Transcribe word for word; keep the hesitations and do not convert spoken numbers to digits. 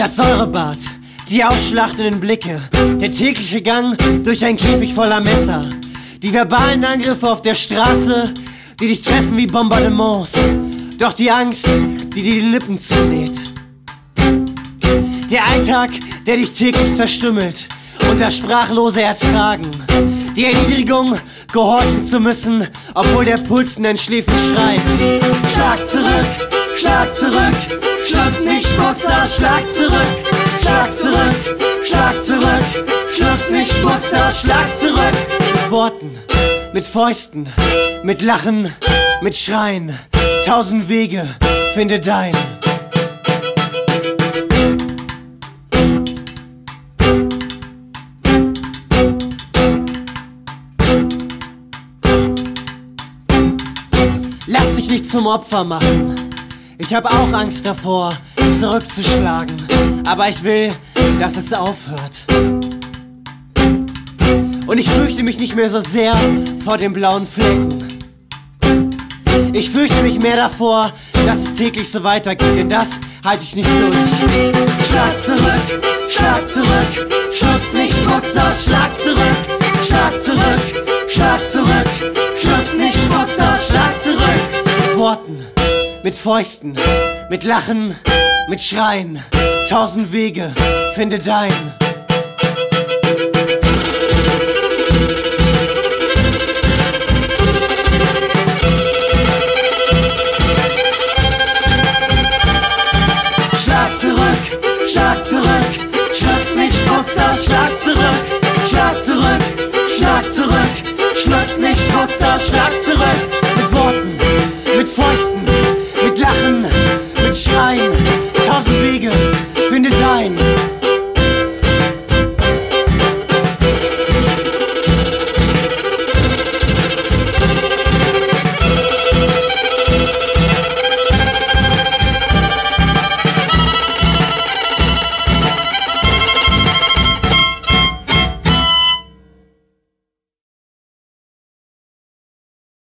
Das Säurebad, die ausschlachtenden Blicke, der tägliche Gang durch ein Käfig voller Messer, die verbalen Angriffe auf der Straße, die dich treffen wie Bombardements, doch die Angst, die dir die Lippen zunäht. Der Alltag, der dich täglich zerstümmelt und das sprachlose Ertragen, die Erniedrigung, gehorchen zu müssen, obwohl der Puls in deinen Schläfen schreit. Schlag zurück, schlag zurück, schluck's nicht, spuck's aus, schlag zurück, schlag zurück, schlag zurück, schluck's nicht, spuck's aus, schlag zurück. Mit Worten, mit Fäusten, mit Lachen, mit Schreien, tausend Wege, finde dein. Lass dich nicht zum Opfer machen. Ich hab auch Angst davor, zurückzuschlagen. Aber ich will, dass es aufhört. Und ich fürchte mich nicht mehr so sehr vor den blauen Flecken. Ich fürchte mich mehr davor, dass es täglich so weitergeht, denn das halte ich nicht durch. Schlag zurück, schlag zurück, schluck's nicht, spuck's aus, schlag zurück, schlag zurück, schlag zurück, schluck's nicht, spuck's aus, schlag zurück. Mit Worten, mit Fäusten, mit Lachen, mit Schreien, tausend Wege, finde dein.